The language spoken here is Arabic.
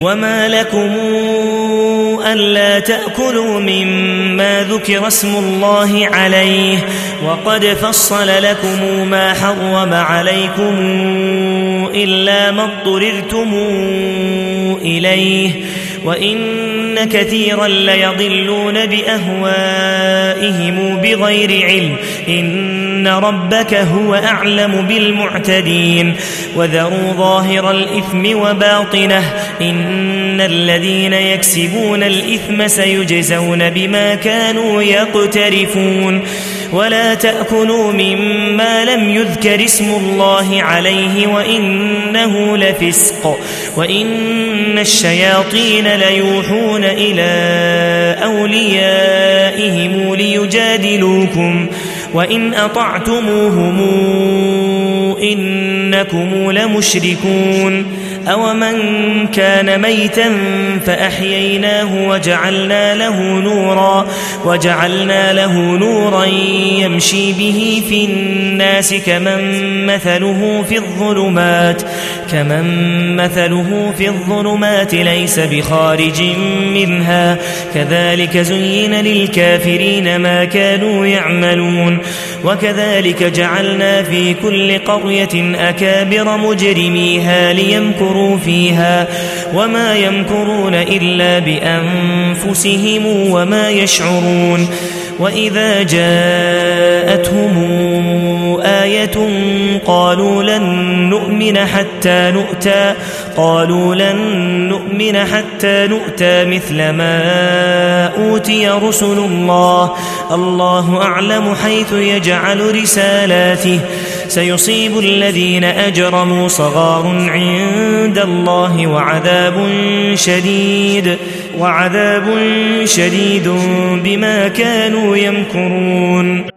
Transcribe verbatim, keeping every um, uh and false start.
وما لكم ألا تأكلوا مما ذكر اسم الله عليه وقد فصل لكم ما حرم عليكم إلا ما اضطررتم إليه وإن كثيرا ليضلون بأهوائهم بغير علم إن ربك هو أعلم بالمعتدين وذروا ظاهر الإثم وباطنه إن الذين يكسبون الإثم سيجزون بما كانوا يقترفون ولا تأكلوا مما لم يذكر اسم الله عليه وإنه لفسق وإن الشياطين ليوحون إلى أوليائهم ليجادلوكم وإن أطعتموهم إنكم لمشركون أومن كان ميتا فأحييناه وجعلنا له نورا وجعلنا له نورا يمشي به في الناس كمن مثله في الظلمات كمن مثله في الظلمات ليس بخارج منها كذلك زين للكافرين ما كانوا يعملون وكذلك جعلنا في كل قرية أكابر مجرميها ليمكروا فيها وما يمكرون إلا بأنفسهم وما يشعرون وإذا جاءتهم آية قالوا لن نؤمن حتى نؤتى قالوا لن نؤمن حتى نؤتى مثل ما أوتي رسل الله الله أعلم حيث يجعل رسالاته سيصيب الذين أجرموا صغار عند الله وعذاب شديد وعذاب شديد بما كانوا يمكرون